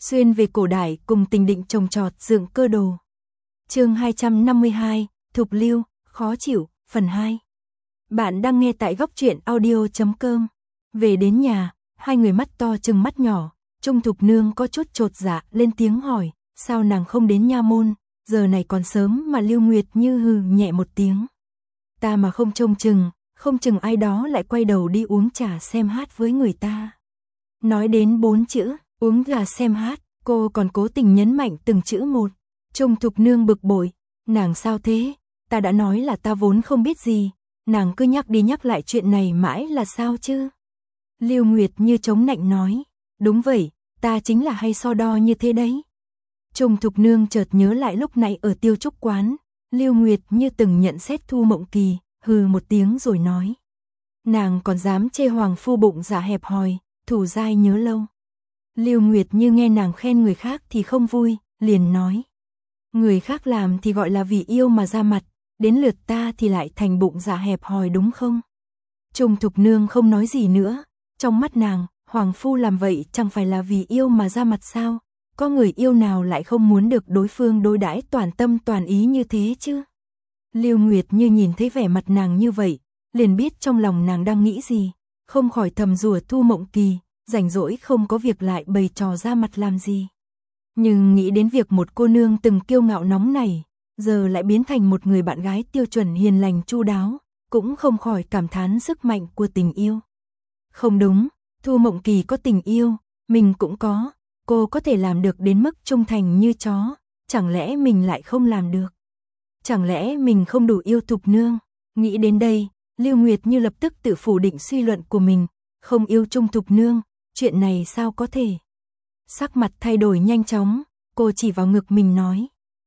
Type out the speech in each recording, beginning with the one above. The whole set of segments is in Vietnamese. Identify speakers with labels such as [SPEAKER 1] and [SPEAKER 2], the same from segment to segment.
[SPEAKER 1] xuyên về cổ đại cùng Tình Định trồng trọt dựng cơ đồ. Chương 252, Thục Lưu, khó chịu, phần 2. Bạn đang nghe tại góc truyện audio.com. Về đến nhà, hai người mắt to trừng mắt nhỏ, Trung Thục Nương có chút chột dạ lên tiếng hỏi, sao nàng không đến nha môn, giờ này còn sớm mà. Lưu Nguyệt Như hừ nhẹ một tiếng. Ta mà không trông chừng ai đó lại quay đầu đi uống trà xem hát với người ta. Nói đến 4 chữ, uống trà xem hát, cô còn cố tình nhấn mạnh từng chữ một. Trung Thục Nương bực bội, nàng sao thế, ta đã nói là ta vốn không biết gì, nàng cứ nhắc đi nhắc lại chuyện này mãi là sao chứ. Lưu Nguyệt Như chống nạnh nói, đúng vậy, ta chính là hay so đo như thế đấy. Trung Thục Nương chợt nhớ lại lúc nãy ở Tiêu Trúc quán, Lưu Nguyệt Như từng nhận xét Thu Mộng Kỳ, hừ một tiếng rồi nói. Nàng còn dám chê hoàng phu bụng dạ hẹp hòi, thủ dai nhớ lâu. Lưu Nguyệt Như nghe nàng khen người khác thì không vui, liền nói. Người khác làm thì gọi là vì yêu mà ra mặt, đến lượt ta thì lại thành bụng dạ hẹp hòi đúng không? Trung Thục Nương không nói gì nữa, trong mắt nàng, hoàng phu làm vậy chẳng phải là vì yêu mà ra mặt sao? Có người yêu nào lại không muốn được đối phương đối đãi toàn tâm toàn ý như thế chứ? Lưu Nguyệt Như nhìn thấy vẻ mặt nàng như vậy, liền biết trong lòng nàng đang nghĩ gì, không khỏi thầm rủa Thu Mộng Kỳ, rảnh rỗi không có việc lại bày trò ra mặt làm gì. Nhưng nghĩ đến việc một cô nương từng kiêu ngạo nóng nảy, giờ lại biến thành một người bạn gái tiêu chuẩn hiền lành chu đáo, cũng không khỏi cảm thán sức mạnh của tình yêu. Không đúng, Thu Mộng Kỳ có tình yêu, mình cũng có, cô có thể làm được đến mức trung thành như chó, chẳng lẽ mình lại không làm được? Chẳng lẽ mình không đủ yêu Thục Nương? Nghĩ đến đây, Lưu Nguyệt Như lập tức tự phủ định suy luận của mình, không yêu Trung Thục Nương, chuyện này sao có thể? Sắc mặt thay đổi nhanh chóng, cô chỉ vào ngực mình nói.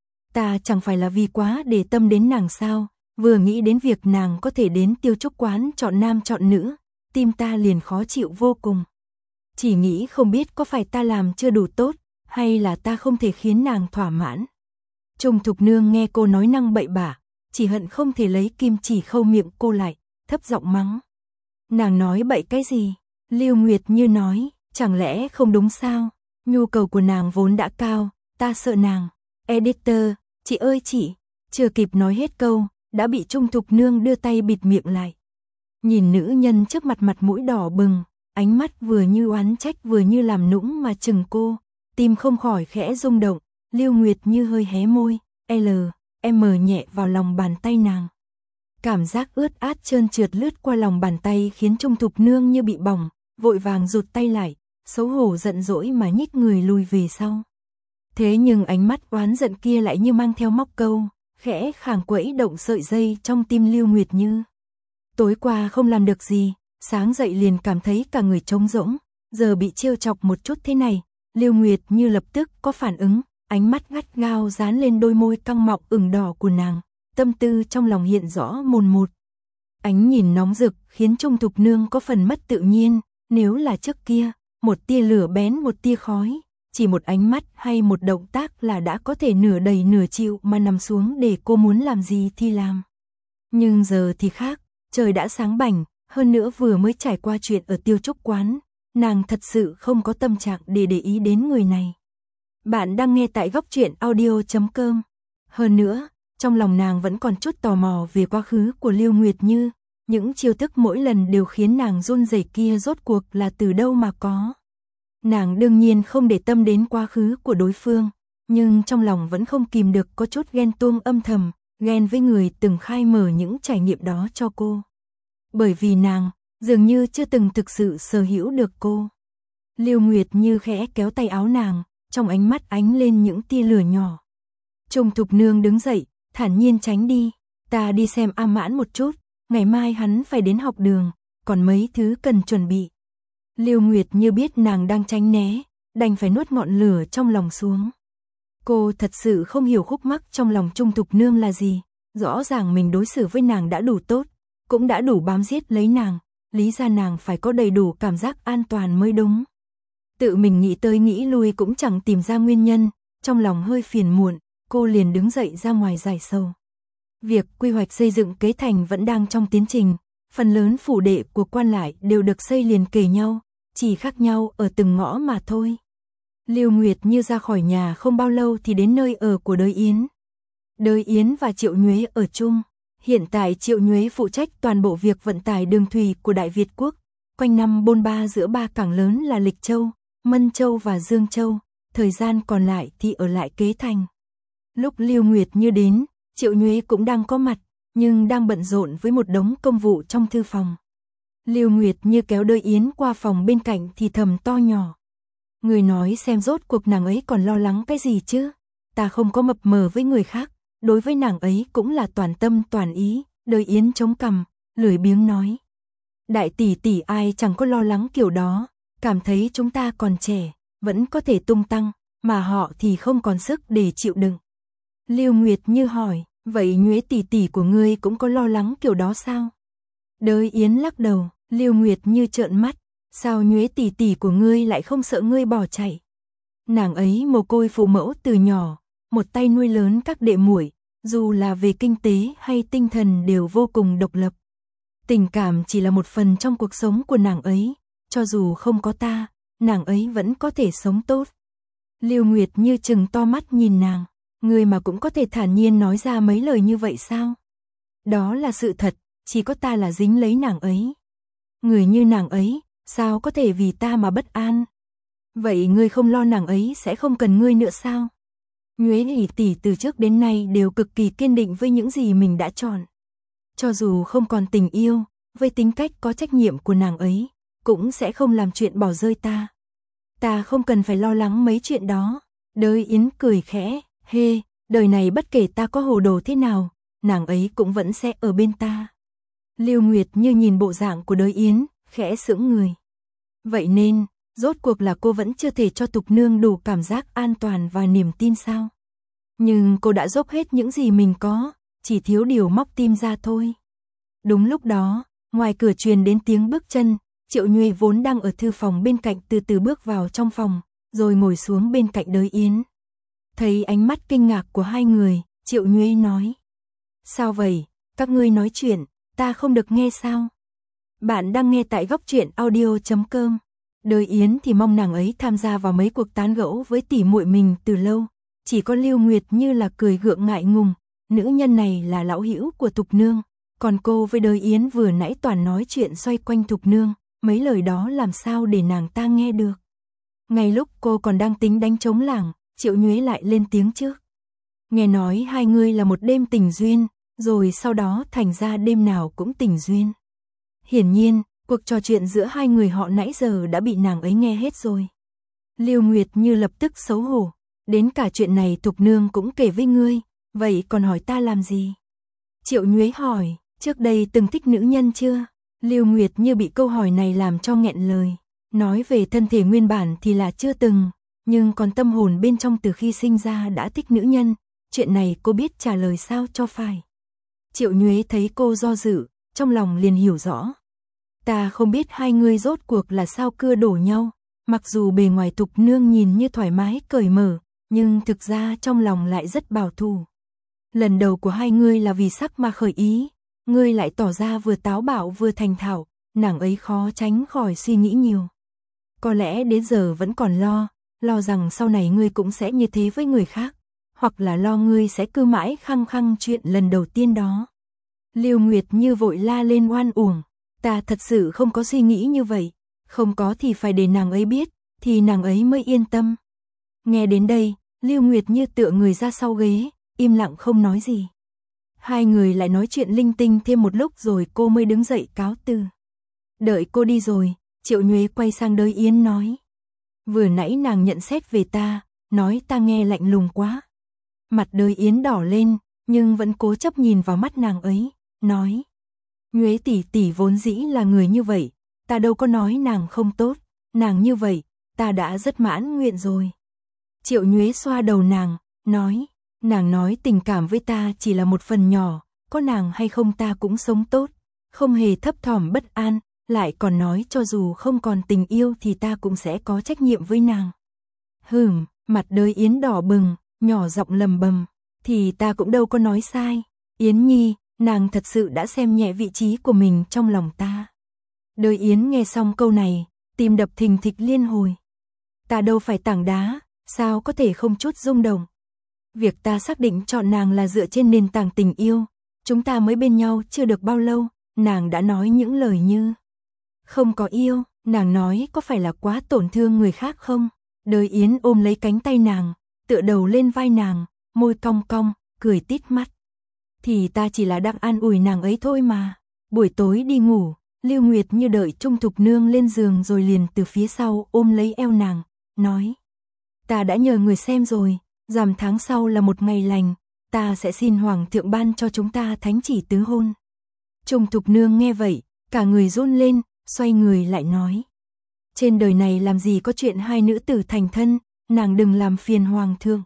[SPEAKER 1] Ta chẳng phải là vì quá để tâm đến nàng sao, vừa nghĩ đến việc nàng có thể đến Tiêu Trúc quán chọn nam chọn nữ, tim ta liền khó chịu vô cùng. Chỉ nghĩ không biết có phải ta làm chưa đủ tốt, hay là ta không thể khiến nàng thỏa mãn. Trung Thục Nương nghe cô nói năng bậy bạ, chỉ hận không thể lấy kim chỉ khâu miệng cô lại, thấp giọng mắng. Nàng nói bậy cái gì? Lưu Nguyệt Như nói, chẳng lẽ không đúng sao? Nhu cầu của nàng vốn đã cao, ta sợ nàng. Editor, chị ơi chị, chưa kịp nói hết câu, đã bị Trung Thục Nương đưa tay bịt miệng lại. Nhìn nữ nhân trước mặt mặt mũi đỏ bừng, ánh mắt vừa như oán trách vừa như làm nũng mà chừng cô, tim không khỏi khẽ rung động. Lưu Nguyệt Như hơi hé môi, M nhẹ vào lòng bàn tay nàng. Cảm giác ướt át trơn trượt lướt qua lòng bàn tay khiến Trung Thục Nương như bị bỏng, vội vàng rụt tay lại, xấu hổ giận dỗi mà nhích người lùi về sau. Thế nhưng ánh mắt oán giận kia lại như mang theo móc câu, khẽ khàng quẫy động sợi dây trong tim Lưu Nguyệt Như. Tối qua không làm được gì, sáng dậy liền cảm thấy cả người trống rỗng, giờ bị trêu chọc một chút thế này, Lưu Nguyệt Như lập tức có phản ứng. Ánh mắt gắt gao dán lên đôi môi căng mọng ửng đỏ của nàng, tâm tư trong lòng hiện rõ mồn một. Ánh nhìn nóng rực khiến Trung Thục Nương có phần mất tự nhiên, nếu là trước kia, một tia lửa bén một tia khói, chỉ một ánh mắt hay một động tác là đã có thể nửa đầy nửa chịu mà nằm xuống để cô muốn làm gì thì làm. Nhưng giờ thì khác, trời đã sáng bảnh, hơn nữa vừa mới trải qua chuyện ở Tiêu Trúc quán, nàng thật sự không có tâm trạng để ý đến người này. Bạn đang nghe tại góc truyện audio.com. Hơn nữa, trong lòng nàng vẫn còn chút tò mò về quá khứ của Lưu Nguyệt Như, những chiêu thức mỗi lần đều khiến nàng run rẩy kia rốt cuộc là từ đâu mà có. Nàng đương nhiên không để tâm đến quá khứ của đối phương, nhưng trong lòng vẫn không kìm được có chút ghen tuông âm thầm, ghen với người từng khai mở những trải nghiệm đó cho cô. Bởi vì nàng, dường như chưa từng thực sự sở hữu được cô. Lưu Nguyệt Như khẽ kéo tay áo nàng, trong ánh mắt ánh lên những tia lửa nhỏ. Trung Thục Nương đứng dậy, thản nhiên tránh đi, ta đi xem A Mãn một chút, ngày mai hắn phải đến học đường, còn mấy thứ cần chuẩn bị. Lưu Nguyệt Như biết nàng đang tránh né, đành phải nuốt ngọn lửa trong lòng xuống. Cô thật sự không hiểu khúc mắc trong lòng Trung Thục Nương là gì, rõ ràng mình đối xử với nàng đã đủ tốt, cũng đã đủ bám giết lấy nàng, lý ra nàng phải có đầy đủ cảm giác an toàn mới đúng. Tự mình nghĩ tới nghĩ lui cũng chẳng tìm ra nguyên nhân, trong lòng hơi phiền muộn, cô liền đứng dậy ra ngoài giải sầu. Việc quy hoạch xây dựng Kế Thành vẫn đang trong tiến trình, phần lớn phủ đệ của quan lại đều được xây liền kề nhau, chỉ khác nhau ở từng ngõ mà thôi. Lưu Nguyệt Như ra khỏi nhà không bao lâu thì đến nơi ở của Đới Yến. Đới Yến và Triệu Nhuế ở chung. Hiện tại Triệu Nhuế phụ trách toàn bộ việc vận tải đường thủy của Đại Việt Quốc, quanh năm bôn ba giữa ba cảng lớn là Lịch Châu, Mân Châu và Dương Châu, thời gian còn lại thì ở lại Kế Thành. Lúc Lưu Nguyệt Như đến, Triệu Nhuế cũng đang có mặt, nhưng đang bận rộn với một đống công vụ trong thư phòng. Lưu Nguyệt Như kéo Đới Yến qua phòng bên cạnh thì thầm to nhỏ. Người nói xem rốt cuộc nàng ấy còn lo lắng cái gì chứ? Ta không có mập mờ với người khác, đối với nàng ấy cũng là toàn tâm toàn ý. Đới Yến chống cằm, lười biếng nói. Đại tỷ tỷ ai chẳng có lo lắng kiểu đó, cảm thấy chúng ta còn trẻ, vẫn có thể tung tăng, mà họ thì không còn sức để chịu đựng. Lưu Nguyệt Như hỏi, vậy Nhuế tỷ tỷ của ngươi cũng có lo lắng kiểu đó sao? Đới Yến lắc đầu, Lưu Nguyệt Như trợn mắt, sao Nhuế tỷ tỷ của ngươi lại không sợ ngươi bỏ chạy? Nàng ấy mồ côi phụ mẫu từ nhỏ, một tay nuôi lớn các đệ muội, dù là về kinh tế hay tinh thần đều vô cùng độc lập. Tình cảm chỉ là một phần trong cuộc sống của nàng ấy, cho dù không có ta, nàng ấy vẫn có thể sống tốt. Lưu Nguyệt Như trừng to mắt nhìn nàng, ngươi mà cũng có thể thản nhiên nói ra mấy lời như vậy sao? Đó là sự thật, chỉ có ta là dính lấy nàng ấy. Người như nàng ấy, sao có thể vì ta mà bất an? Vậy ngươi không lo nàng ấy sẽ không cần ngươi nữa sao? Nhuế tỷ từ trước đến nay đều cực kỳ kiên định với những gì mình đã chọn. Cho dù không còn tình yêu, với tính cách có trách nhiệm của nàng ấy, cũng sẽ không làm chuyện bỏ rơi ta. Ta không cần phải lo lắng mấy chuyện đó. Đới Yến cười khẽ, hê, đời này bất kể ta có hồ đồ thế nào, nàng ấy cũng vẫn sẽ ở bên ta. Lưu Nguyệt Như nhìn bộ dạng của Đới Yến, khẽ sững người. Vậy nên, rốt cuộc là cô vẫn chưa thể cho Tục Nương đủ cảm giác an toàn và niềm tin sao? Nhưng cô đã dốc hết những gì mình có, chỉ thiếu điều móc tim ra thôi. Đúng lúc đó, ngoài cửa truyền đến tiếng bước chân, Triệu Nhuế vốn đang ở thư phòng bên cạnh từ từ bước vào trong phòng, rồi ngồi xuống bên cạnh Đới Yến. Thấy ánh mắt kinh ngạc của hai người, Triệu Nhuế nói. Sao vậy, các ngươi nói chuyện, ta không được nghe sao? Bạn đang nghe tại Góc Truyện Audio.com. Đới Yến thì mong nàng ấy tham gia vào mấy cuộc tán gẫu với tỷ muội mình từ lâu, chỉ có Lưu Nguyệt Như là cười gượng ngại ngùng, nữ nhân này là lão hữu của Tục Nương, còn cô với Đới Yến vừa nãy toàn nói chuyện xoay quanh Tục Nương, mấy lời đó làm sao để nàng ta nghe được. Ngay lúc cô còn đang tính đánh trống lảng, Triệu Nhuế lại lên tiếng trước. Nghe nói hai người là một đêm tình duyên, rồi sau đó thành ra đêm nào cũng tình duyên. Hiển nhiên, cuộc trò chuyện giữa hai người họ nãy giờ đã bị nàng ấy nghe hết rồi. Lưu Nguyệt Như lập tức xấu hổ, đến cả chuyện này Tục Nương cũng kể với ngươi, vậy còn hỏi ta làm gì? Triệu Nhuế hỏi, trước đây từng thích nữ nhân chưa? Lưu Nguyệt Như bị câu hỏi này làm cho nghẹn lời, nói về thân thể nguyên bản thì là chưa từng, nhưng còn tâm hồn bên trong từ khi sinh ra đã thích nữ nhân, chuyện này cô biết trả lời sao cho phải. Triệu Nhuế thấy cô do dự, trong lòng liền hiểu rõ. Ta không biết hai người rốt cuộc là sao cưa đổ nhau, mặc dù bề ngoài Tục Nương nhìn như thoải mái cởi mở, nhưng thực ra trong lòng lại rất bảo thủ. Lần đầu của hai người là vì sắc mà khởi ý, ngươi lại tỏ ra vừa táo bạo vừa thành thạo, nàng ấy khó tránh khỏi suy nghĩ nhiều. Có lẽ đến giờ vẫn còn lo rằng sau này ngươi cũng sẽ như thế với người khác, hoặc là lo ngươi sẽ cứ mãi khăng khăng chuyện lần đầu tiên đó. Lưu Nguyệt Như vội la lên oan uổng, ta thật sự không có suy nghĩ như vậy, không có thì phải để nàng ấy biết, thì nàng ấy mới yên tâm. Nghe đến đây, Lưu Nguyệt Như tựa người ra sau ghế, im lặng không nói gì. Hai người lại nói chuyện linh tinh thêm một lúc rồi cô mới đứng dậy cáo từ. Đợi cô đi rồi, Triệu Nhuế quay sang Đới Yến nói. Vừa nãy nàng nhận xét về ta, nói ta nghe lạnh lùng quá. Mặt Đới Yến đỏ lên, nhưng vẫn cố chấp nhìn vào mắt nàng ấy, nói. Nhuế tỷ tỷ vốn dĩ là người như vậy, ta đâu có nói nàng không tốt, nàng như vậy, ta đã rất mãn nguyện rồi. Triệu Nhuế xoa đầu nàng, nói. Nàng nói tình cảm với ta chỉ là một phần nhỏ, có nàng hay không ta cũng sống tốt, không hề thấp thỏm bất an, lại còn nói cho dù không còn tình yêu thì ta cũng sẽ có trách nhiệm với nàng. Mặt Đới Yến đỏ bừng, nhỏ giọng lầm bầm, thì ta cũng đâu có nói sai, Yến Nhi, nàng thật sự đã xem nhẹ vị trí của mình trong lòng ta. Đới Yến nghe xong câu này, tim đập thình thịch liên hồi. Ta đâu phải tảng đá, sao có thể không chút rung động. Việc ta xác định chọn nàng là dựa trên nền tảng tình yêu, chúng ta mới bên nhau chưa được bao lâu, nàng đã nói những lời như không có yêu, nàng nói có phải là quá tổn thương người khác không? Đời Yến ôm lấy cánh tay nàng, tựa đầu lên vai nàng, môi cong cong, cười tít mắt. Thì ta chỉ là đang an ủi nàng ấy thôi mà. Buổi tối đi ngủ, Lưu Nguyệt Như đợi Trung Thục Nương lên giường rồi liền từ phía sau ôm lấy eo nàng, nói: ta đã nhờ người xem rồi, rằm tháng sau là một ngày lành, ta sẽ xin Hoàng thượng ban cho chúng ta thánh chỉ tứ hôn. Trung Thục Nương nghe vậy, cả người run lên, xoay người lại nói: trên đời này làm gì có chuyện hai nữ tử thành thân, nàng đừng làm phiền Hoàng thượng.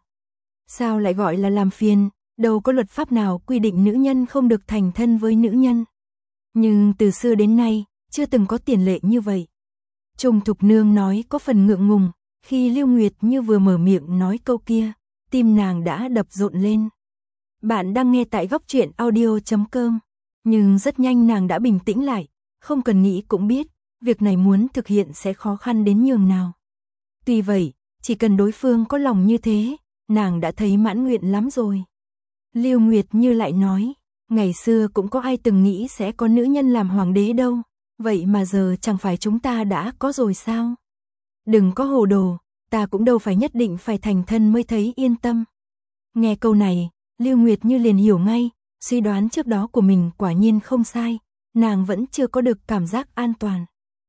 [SPEAKER 1] Sao lại gọi là làm phiền, đâu có luật pháp nào quy định nữ nhân không được thành thân với nữ nhân. Nhưng từ xưa đến nay, chưa từng có tiền lệ như vậy. Trung Thục Nương nói có phần ngượng ngùng, khi Lưu Nguyệt Như vừa mở miệng nói câu kia, tim nàng đã đập rộn lên. Bạn đang nghe tại góc truyện audio.com, nhưng rất nhanh nàng đã bình tĩnh lại, không cần nghĩ cũng biết, việc này muốn thực hiện sẽ khó khăn đến nhường nào. Tuy vậy, chỉ cần đối phương có lòng như thế, nàng đã thấy mãn nguyện lắm rồi. Lưu Nguyệt Như lại nói, ngày xưa cũng có ai từng nghĩ sẽ có nữ nhân làm hoàng đế đâu, vậy mà giờ chẳng phải chúng ta đã có rồi sao? Đừng có hồ đồ, ta cũng đâu phải nhất định phải thành thân mới thấy yên tâm. Nghe câu này, Lưu Nguyệt Như liền hiểu ngay, suy đoán trước đó của mình quả nhiên không sai, nàng vẫn chưa có được cảm giác an toàn.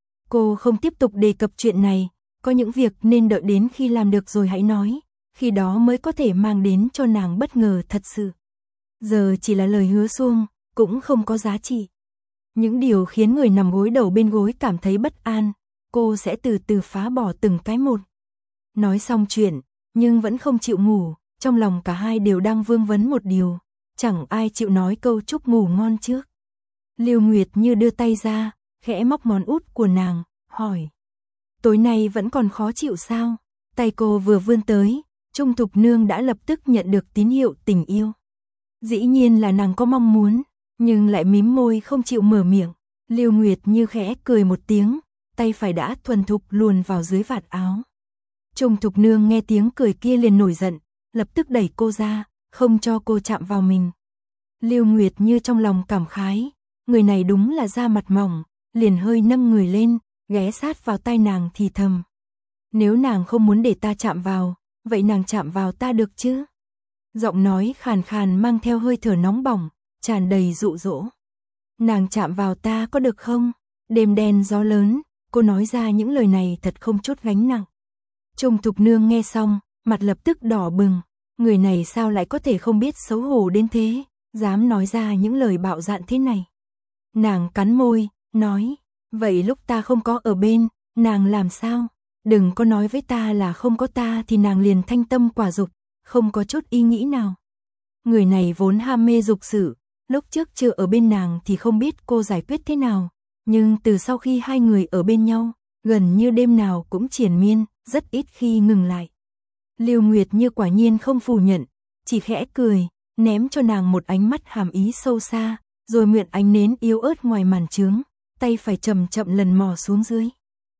[SPEAKER 1] Cô không tiếp tục đề cập chuyện này, có những việc nên đợi đến khi làm được rồi hãy nói, khi đó mới có thể mang đến cho nàng bất ngờ thật sự. Giờ chỉ là lời hứa suông, cũng không có giá trị. Những điều khiến người nằm gối đầu bên gối cảm thấy bất an, cô sẽ từ từ phá bỏ từng cái một. Nói xong chuyện, nhưng vẫn không chịu ngủ, trong lòng cả hai đều đang vương vấn một điều, chẳng ai chịu nói câu chúc ngủ ngon trước. Lưu Nguyệt Như đưa tay ra, khẽ móc món út của nàng, hỏi: tối nay vẫn còn khó chịu sao? Tay cô vừa vươn tới, Trung Thục Nương đã lập tức nhận được tín hiệu tình yêu. Dĩ nhiên là nàng có mong muốn, nhưng lại mím môi không chịu mở miệng. Lưu Nguyệt Như khẽ cười một tiếng, tay phải đã thuần thục luồn vào dưới vạt áo. Trung Thục Nương nghe tiếng cười kia liền nổi giận, lập tức đẩy cô ra, không cho cô chạm vào mình. Lưu Nguyệt Như trong lòng cảm khái, người này đúng là da mặt mỏng, liền hơi nâng người lên, ghé sát vào tai nàng thì thầm: nếu nàng không muốn để ta chạm vào, vậy nàng chạm vào ta được chứ? Giọng nói khàn khàn mang theo hơi thở nóng bỏng, tràn đầy dụ dỗ. Nàng chạm vào ta có được không? Đêm đen gió lớn, cô nói ra những lời này thật không chút gánh nặng. Trung Thục Nương nghe xong, mặt lập tức đỏ bừng, người này sao lại có thể không biết xấu hổ đến thế, dám nói ra những lời bạo dạn thế này. Nàng cắn môi, nói: vậy lúc ta không có ở bên, nàng làm sao? Đừng có nói với ta là không có ta thì nàng liền thanh tâm quả dục, không có chút ý nghĩ nào. Người này vốn ham mê dục sự, lúc trước chưa ở bên nàng thì không biết cô giải quyết thế nào, nhưng từ sau khi hai người ở bên nhau, gần như đêm nào cũng triền miên, rất ít khi ngừng lại. Lưu Nguyệt Như quả nhiên không phủ nhận, chỉ khẽ cười, ném cho nàng một ánh mắt hàm ý sâu xa, rồi mượn ánh nến yếu ớt ngoài màn trướng, tay phải chậm chậm lần mò xuống dưới.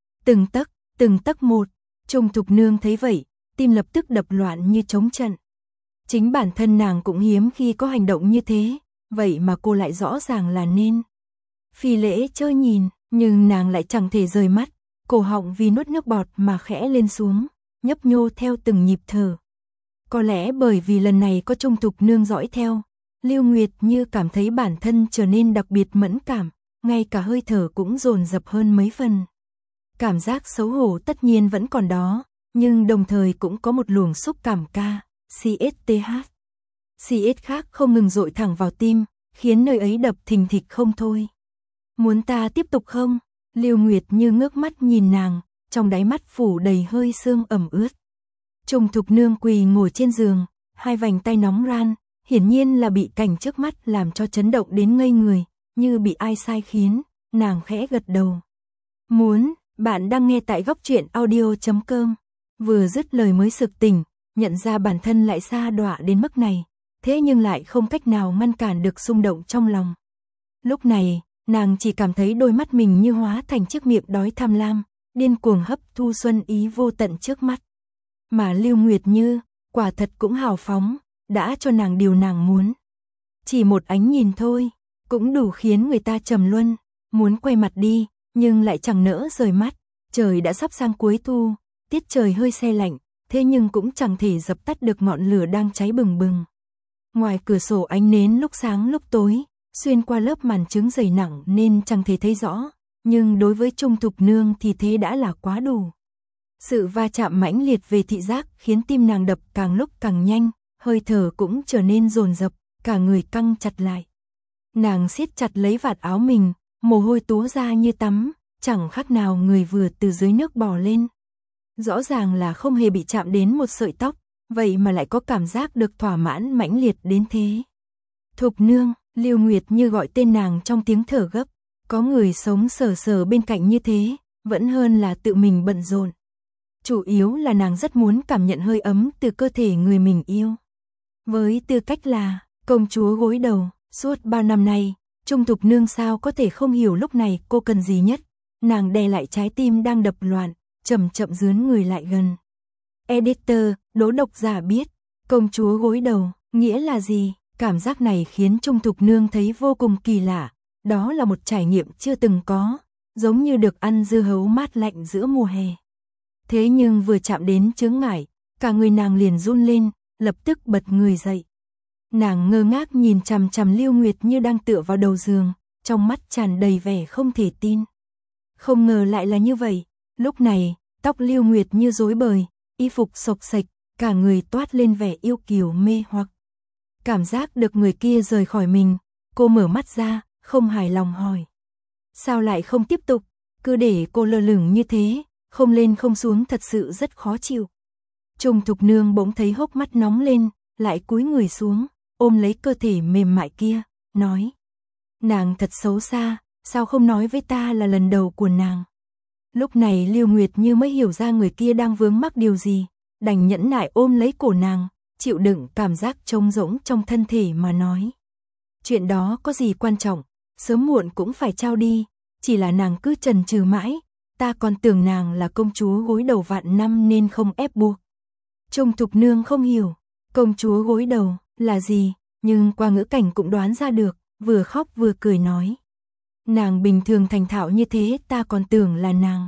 [SPEAKER 1] Từng tấc một, Trung Thục Nương thấy vậy, tim lập tức đập loạn như trống trận. Chính bản thân nàng cũng hiếm khi có hành động như thế, vậy mà cô lại rõ ràng là nên phi lễ chớ nhìn, nhưng nàng lại chẳng thể rời mắt, cổ họng vì nuốt nước bọt mà khẽ lên xuống, nhấp nhô theo từng nhịp thở. Có lẽ bởi vì lần này có Trung Thục Nương dõi theo, Lưu Nguyệt Như cảm thấy bản thân trở nên đặc biệt mẫn cảm, ngay cả hơi thở cũng dồn dập hơn mấy phần. Cảm giác xấu hổ tất nhiên vẫn còn đó, nhưng đồng thời cũng có một luồng xúc cảm CSTH. CS khác không ngừng dội thẳng vào tim, khiến nơi ấy đập thình thịch không thôi. Muốn ta tiếp tục không? Lưu Nguyệt Như ngước mắt nhìn nàng, trong đáy mắt phủ đầy hơi sương ẩm ướt. Trung Thục Nương quỳ ngồi trên giường, hai vành tay nóng ran, hiển nhiên là bị cảnh trước mắt làm cho chấn động đến ngây người, như bị ai sai khiến, nàng khẽ gật đầu. Muốn, bạn đang nghe tại góc truyện audio.com. Vừa dứt lời mới sực tỉnh, nhận ra bản thân lại sa đọa đến mức này, thế nhưng lại không cách nào ngăn cản được xung động trong lòng. Lúc này, nàng chỉ cảm thấy đôi mắt mình như hóa thành chiếc miệng đói tham lam, điên cuồng hấp thu xuân ý vô tận trước mắt. Mà Lưu Nguyệt Như, quả thật cũng hào phóng, đã cho nàng điều nàng muốn. Chỉ một ánh nhìn thôi, cũng đủ khiến người ta trầm luân, muốn quay mặt đi, nhưng lại chẳng nỡ rời mắt. Trời đã sắp sang cuối thu, tiết trời hơi se lạnh, thế nhưng cũng chẳng thể dập tắt được ngọn lửa đang cháy bừng bừng. Ngoài cửa sổ ánh nến lúc sáng lúc tối, xuyên qua lớp màn trứng dày nặng nên chẳng thể thấy rõ, nhưng đối với Trung Thục Nương thì thế đã là quá đủ. Sự va chạm mãnh liệt về thị giác khiến tim nàng đập càng lúc càng nhanh, hơi thở cũng trở nên dồn dập, cả người căng chặt lại. Nàng siết chặt lấy vạt áo mình, mồ hôi túa ra như tắm, chẳng khác nào người vừa từ dưới nước bò lên. Rõ ràng là không hề bị chạm đến một sợi tóc, vậy mà lại có cảm giác được thỏa mãn mãnh liệt đến thế. Thục Nương, Lưu Nguyệt Như gọi tên nàng trong tiếng thở gấp, có người sống sờ sờ bên cạnh như thế, vẫn hơn là tự mình bận rộn. Chủ yếu là nàng rất muốn cảm nhận hơi ấm từ cơ thể người mình yêu. Với tư cách là công chúa gối đầu, suốt bao năm nay, Trung Thục Nương sao có thể không hiểu lúc này cô cần gì nhất. Nàng đè lại trái tim đang đập loạn, chậm chậm dướn người lại gần. Editor, đố độc giả biết, công chúa gối đầu, nghĩa là gì? Cảm giác này khiến Trung Thục Nương thấy vô cùng kỳ lạ. Đó là một trải nghiệm chưa từng có, giống như được ăn dưa hấu mát lạnh giữa mùa hè. Thế nhưng vừa chạm đến chướng ngại, cả người nàng liền run lên, lập tức bật người dậy. Nàng ngơ ngác nhìn chằm chằm Lưu Nguyệt Như đang tựa vào đầu giường, trong mắt tràn đầy vẻ không thể tin. Không ngờ lại là như vậy, lúc này, tóc Lưu Nguyệt Như rối bời, y phục xộc xệch, cả người toát lên vẻ yêu kiều mê hoặc. Cảm giác được người kia rời khỏi mình, cô mở mắt ra, không hài lòng hỏi. Sao lại không tiếp tục, cứ để cô lơ lửng như thế, không lên không xuống thật sự rất khó chịu. Trung Thục Nương bỗng thấy hốc mắt nóng lên, lại cúi người xuống, ôm lấy cơ thể mềm mại kia, nói. Nàng thật xấu xa, sao không nói với ta là lần đầu của nàng. Lúc này Lưu Nguyệt Như mới hiểu ra người kia đang vướng mắc điều gì, đành nhẫn nại ôm lấy cổ nàng, chịu đựng cảm giác trống rỗng trong thân thể mà nói. Chuyện đó có gì quan trọng, sớm muộn cũng phải trao đi, chỉ là nàng cứ chần chừ mãi, ta còn tưởng nàng là công chúa gối đầu vạn năm nên không ép buộc. Trung Thục Nương không hiểu, công chúa gối đầu là gì, nhưng qua ngữ cảnh cũng đoán ra được, vừa khóc vừa cười nói. Nàng bình thường thành thạo như thế ta còn tưởng là nàng.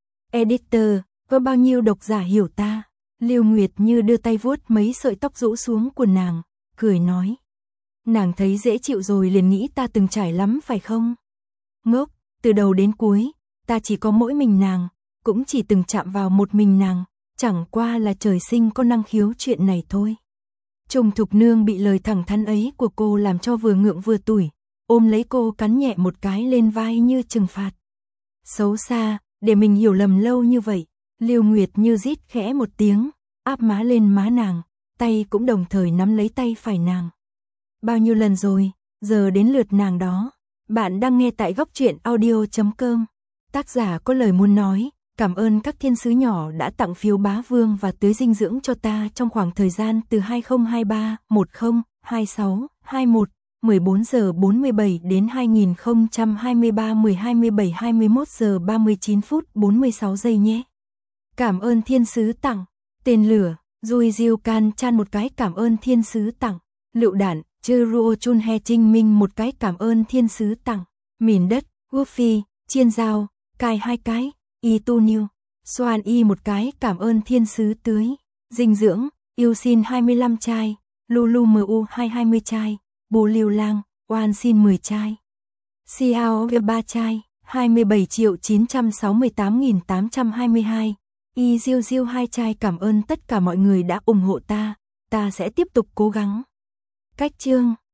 [SPEAKER 1] Editor, có bao nhiêu độc giả hiểu ta? Lưu Nguyệt Như đưa tay vuốt mấy sợi tóc rũ xuống của nàng, cười nói. Nàng thấy dễ chịu rồi liền nghĩ ta từng trải lắm phải không? Ngốc, từ đầu đến cuối, ta chỉ có mỗi mình nàng, cũng chỉ từng chạm vào một mình nàng, chẳng qua là trời sinh có năng khiếu chuyện này thôi. Trung Thục Nương bị lời thẳng thắn ấy của cô làm cho vừa ngượng vừa tủi, ôm lấy cô cắn nhẹ một cái lên vai như trừng phạt. Xấu xa, để mình hiểu lầm lâu như vậy. Lưu Nguyệt Như rít khẽ một tiếng, áp má lên má nàng, tay cũng đồng thời nắm lấy tay phải nàng. Bao nhiêu lần rồi, giờ đến lượt nàng đó. Bạn đang nghe tại góc truyện audio.com. Tác giả có lời muốn nói, cảm ơn các thiên sứ nhỏ đã tặng phiếu bá vương và tưới dinh dưỡng cho ta trong khoảng thời gian từ 2023, 10, 26, 21, 14 giờ 47 đến 2023 10/27 21 giờ 39 phút 46 giây nhé. Cảm ơn thiên sứ tặng. Tên lửa, Dui Diêu Can Chan một cái cảm ơn thiên sứ tặng. Lựu đạn, Chư Ruo Chun He Trinh Minh một cái cảm ơn thiên sứ tặng. Mìn đất, Goofy, Chiên dao, Cai 2 cái, Y Tu Niu, Soan Y một cái cảm ơn thiên sứ tưới. Dinh dưỡng, Yêu xin 25 chai, Lulu Mu 20 chai, Bù Liêu Lang, Oan xin 10 chai. Xiao 3 chai, 27.968.822. Y Diêu Diêu 2 chai cảm ơn tất cả mọi người đã ủng hộ ta sẽ tiếp tục cố gắng. Cách chương